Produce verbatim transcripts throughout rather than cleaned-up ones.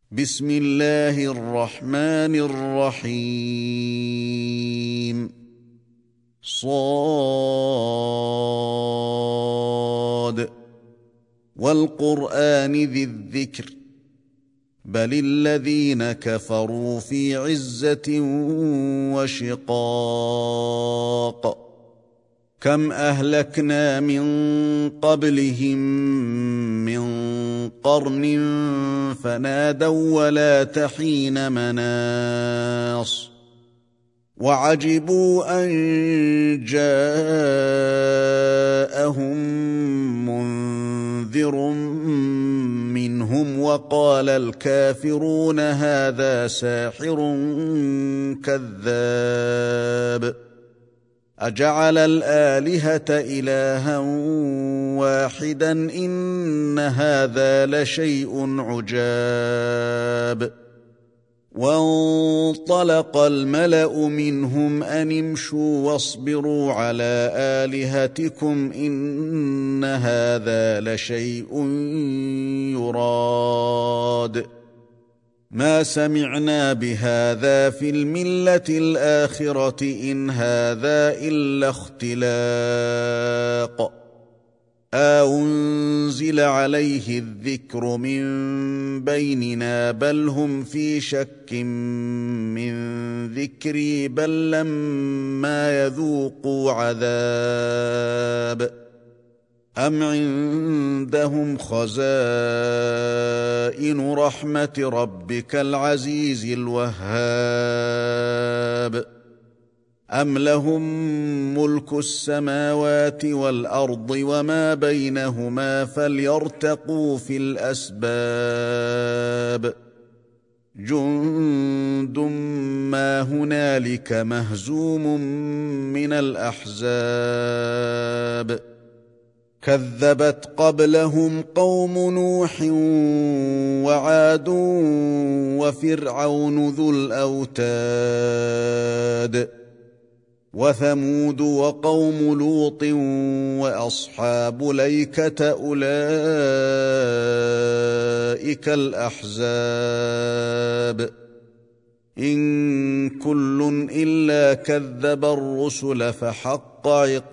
بسم الله الرحمن الرحيم صاد والقرآن ذي الذكر بل الذين كفروا في عزة وشقاق كم أهلكنا من قبلهم من قرن فنادوا ولا تحين مناص وعجبوا أن جاءهم منذر منهم وقال الكافرون هذا ساحر كذاب أجعل الآلهة إلها واحدا إن هذا لشيء عجاب وانطلق الملأ منهم أن امشوا واصبروا على آلهتكم إن هذا لشيء يراد ما سمعنا بهذا في الملة الآخرة إن هذا إلا اختلاق أنزل عليه الذكر من بيننا بل هم في شك من ذكري بل لما يذوقوا عذاب أم عندهم خزائن رحمة ربك العزيز الوهاب أم لهم ملك السماوات والأرض وما بينهما فليرتقوا في الأسباب جند ما هنالك مهزوم من الأحزاب كذبت قبلهم قوم نوح وعاد وفرعون ذو الأوتاد وثمود وقوم لوط وأصحاب ليكة أولئك الأحزاب إن كل إلا كذب الرسل فحق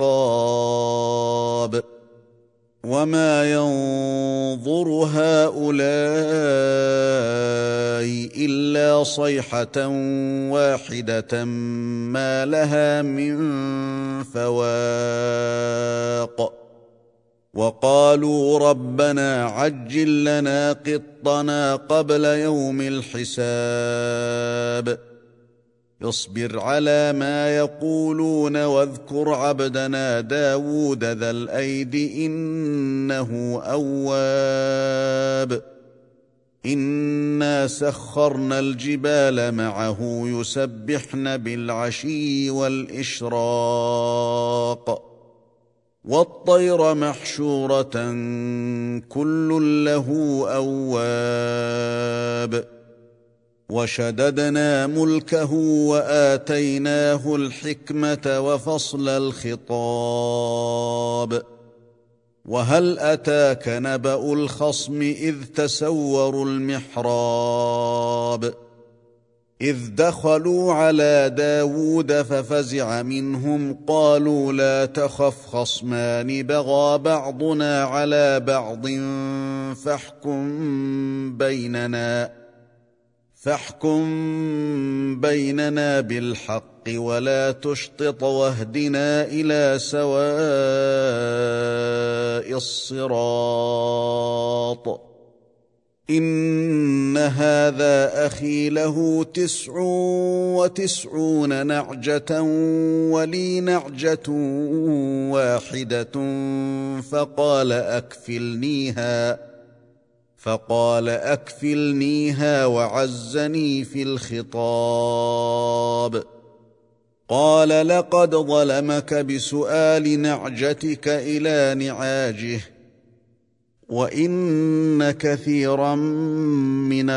عقاب وما ينظر هؤلاء إلا صيحة واحدة ما لها من فواق وقالوا ربنا عجل لنا قطنا قبل يوم الحساب اصبر على ما يقولون واذكر عبدنا داود ذا الأيد إنه أواب إنا سخرنا الجبال معه يسبحن بالعشي والإشراق والطير محشورة كل له أواب وشددنا ملكه وآتيناه الحكمة وفصل الخطاب وهل أتاك نبأ الخصم إذ تسوروا المحراب إذ دخلوا على داود ففزع منهم قالوا لا تخف خصمان بغى بعضنا على بعض فاحكم بيننا فاحكم بيننا بالحق ولا تشطط واهدنا إلى سواء الصراط إن هذا أخي له تسع وتسعون نعجة ولي نعجة واحدة فقال أكفلنيها فقال أكفلنيها وعزني في الخطاب قال لقد ظلمك بسؤال نعجتك إلى نعاجه وإن كثيرا من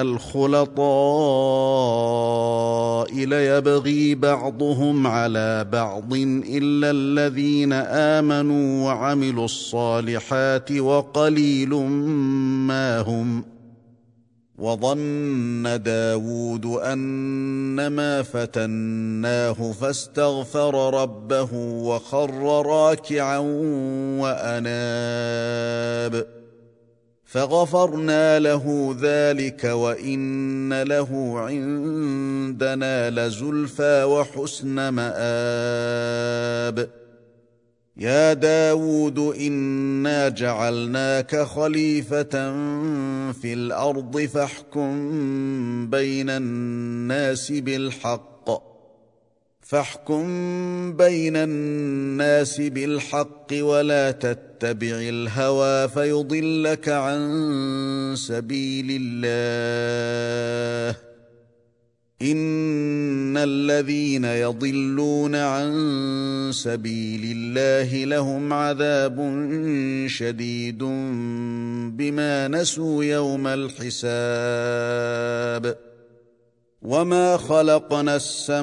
الخلطاء ليبغي بعضهم على بعض إلا الذين آمنوا وعملوا الصالحات وقليل ما هم وظن داود أنما فتناه فاستغفر ربه وخر راكعا وأناب فغفرنا له ذلك وإن له عندنا لزلفى وحسن مآب يا داود إنا جعلناك خليفة في الأرض فاحكم بين الناس بالحق فاحكم بين الناس بالحق ولا تتبع الهوى فيضلك عن سبيل الله إن الذين يضلون عن سبيل الله لهم عذاب شديد بما نسوا يوم الحساب وما خلقنا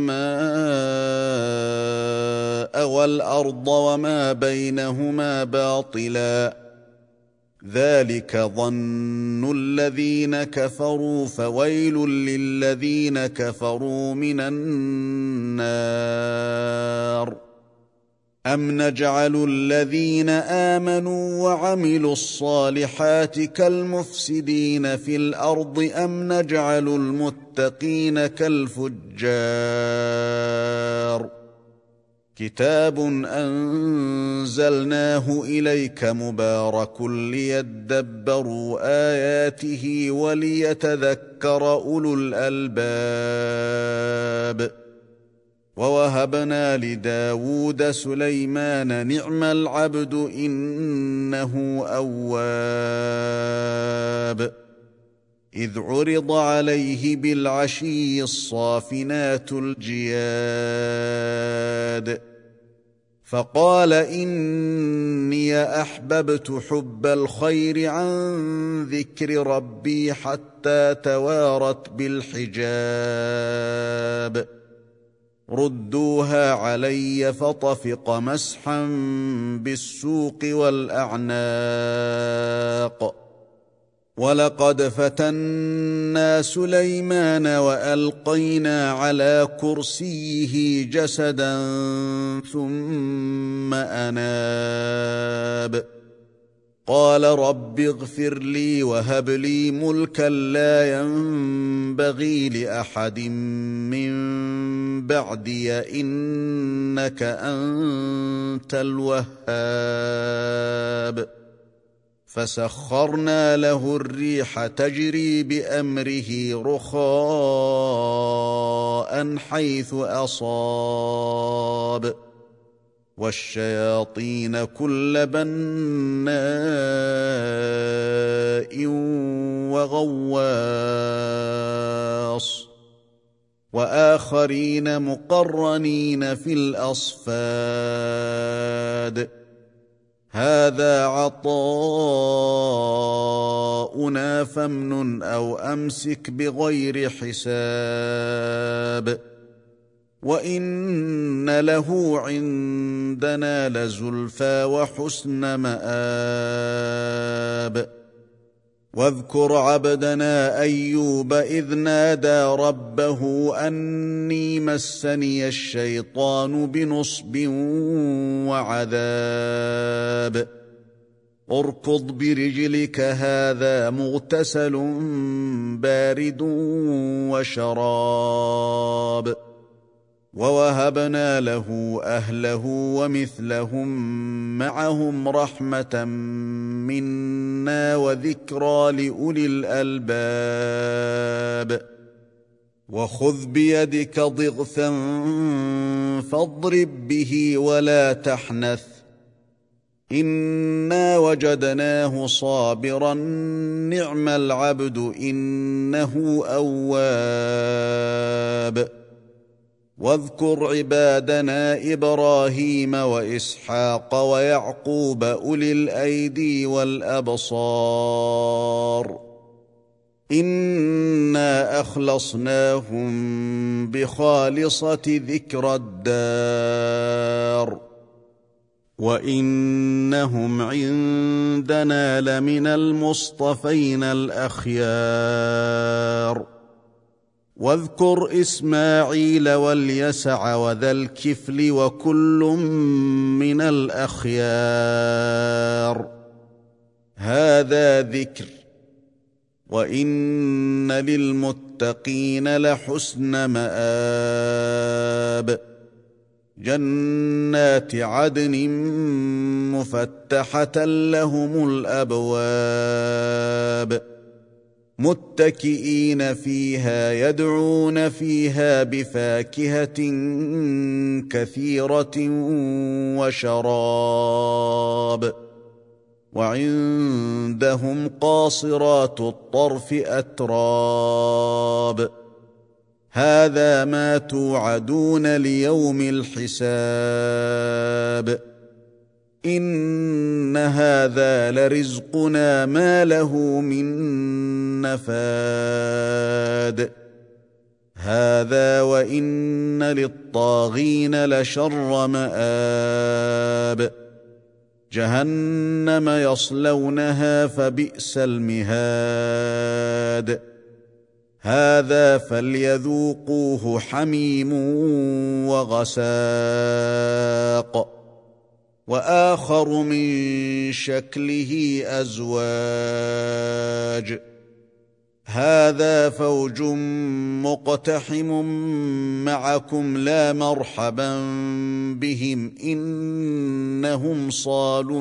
السماء والأرض وما بينهما باطلا ذلك ظن الذين كفروا فويل للذين كفروا من النار أم نجعل الذين آمنوا وعملوا الصالحات كالمفسدين في الأرض أم نجعل المتقين كالفجار كتاب أنزلناه إليك مبارك ليدبروا آياته وليتذكر أولو الألباب ووهبنا لداود سليمان نعم العبد إنه أواب إذ عرض عليه بالعشي الصافنات الجياد فقال إني أحببت حب الخير عن ذكر ربي حتى توارت بالحجاب ردوها علي فطفق مسحا بالسوق والأعناق ولقد فتنا سليمان وألقينا على كرسيه جسدا ثم أناب قال رب اغفر لي وهب لي ملكا لا ينبغي لأحد من بعدي إنك أنت الوهاب فسخرنا له الريح تجري بأمره رخاء حيث أصاب والشياطين كل بناء وغواص وآخرين مقرنين في الأصفاد هذا عطاؤنا فامنن أو أمسك بغير حساب وإن له عندنا لزلفى وحسن مآب واذكر عبدنا أيوب إذ نادى ربه أني مسني الشيطان بنصب وعذاب اركض برجلك هذا مغتسل بارد وشراب ووهبنا له أهله ومثلهم معهم رحمة منا وذكرى لأولي الألباب وخذ بيدك ضغثا فاضرب به ولا تحنث إنا وجدناه صابرا نعم العبد إنه أواب واذكر عبادنا إبراهيم وإسحاق ويعقوب أولي الأيدي والأبصار إنا أخلصناهم بخالصة ذكر الدار وإنهم عندنا لمن المصطفين الأخيار واذكر إسماعيل واليسع وذا الكفل وكل من الأخيار هذا ذكر وإن للمتقين لحسن مآب جنات عدن مفتحة لهم الأبواب متكئين فيها يدعون فيها بفاكهة كثيرة وشراب وعندهم قاصرات الطرف أتراب هذا ما توعدون ليوم الحساب إن هذا لرزقنا ما له من نفاد هذا وإن للطاغين لشر مآب جهنم يصلونها فبئس المهاد هذا فليذوقوه حميم وغساق وآخر من شكله أزواج هذا فوج مقتحم معكم لا مرحبا بهم إنهم صالوا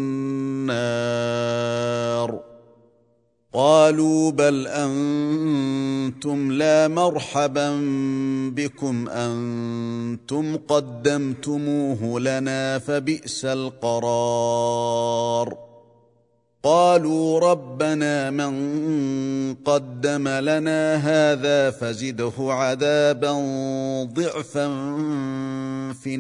النار قالوا بل أنتم لا مرحبا بكم أنتم قدمتموه لنا فبئس القرار قالوا ربنا من قدم لنا هذا فزده عذابا ضعفا في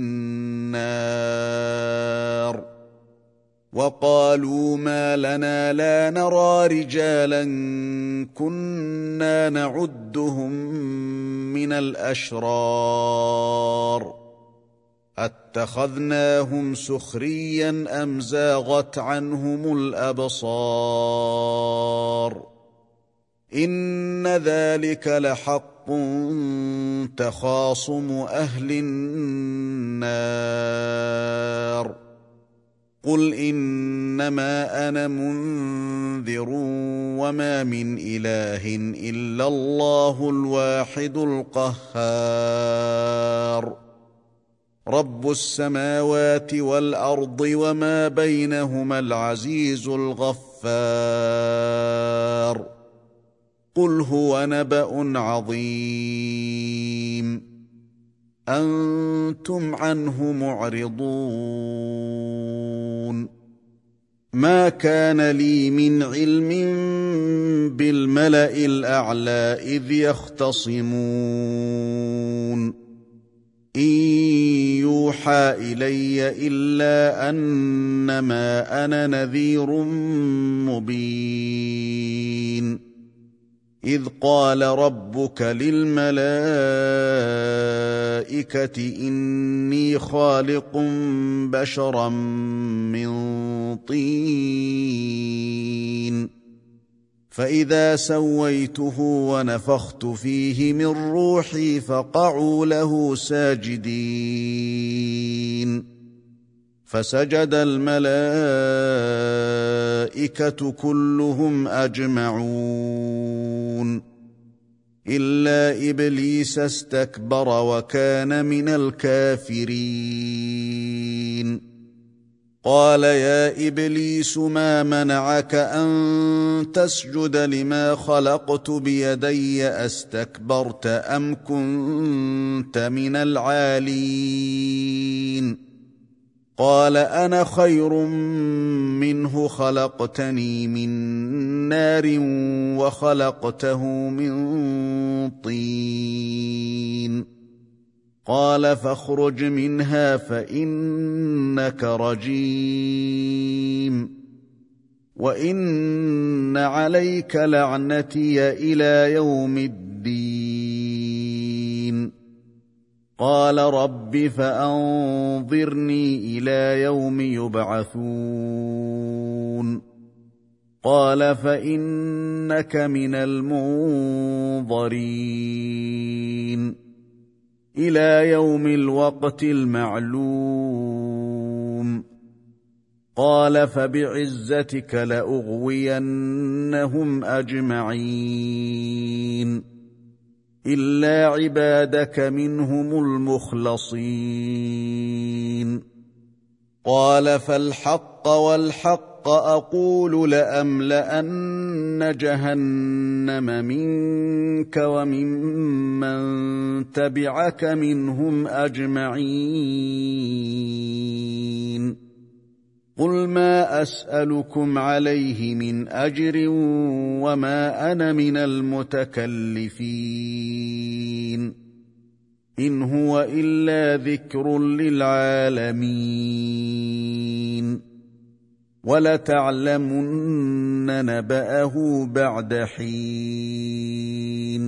النار وقالوا ما لنا لا نرى رجالا كنا نعدهم من الأشرار اتخذناهم سخريا أم زاغت عنهم الأبصار إن ذلك لحق تخاصم أهل النار قل إنما أنا منذر وما من إله إلا الله الواحد القهار رب السماوات والأرض وما بينهما العزيز الغفار قل هو نبأ عظيم أنتم عنه معرضون ما كان لي من علم بالملأ الأعلى إذ يختصمون إن يوحى إلي إلا أنما أنا نذير مبين إذ قال ربك للملائكة إني خالق بشرا من طين فإذا سويته ونفخت فيه من روحي فقعوا له ساجدين فسجد الملائكة كلهم أجمعون إلا إبليس استكبر وكان من الكافرين قال يا إبليس ما منعك أن تسجد لما خلقت بيدي أستكبرت أم كنت من العالين قال أنا خير منه خلقتني من نار وخلقته من طين قال فاخرج منها فإنك رجيم وإن عليك لعنتي إلى يوم الدين قال رب فأنظرني إلى يوم يبعثون قال فإنك من المنظرين إلى يوم الوقت المعلوم قال فبعزتك لأغوينهم أجمعين إلا عبادك منهم المخلصين قال فالحق والحق أقول لأملأن جهنم منك وممن تبعك منهم أجمعين قل ما أسألكم عليه من أجر وما أنا من المتكلفين إن هو إلا ذكر للعالمين ولتعلمن نبأه بعد حين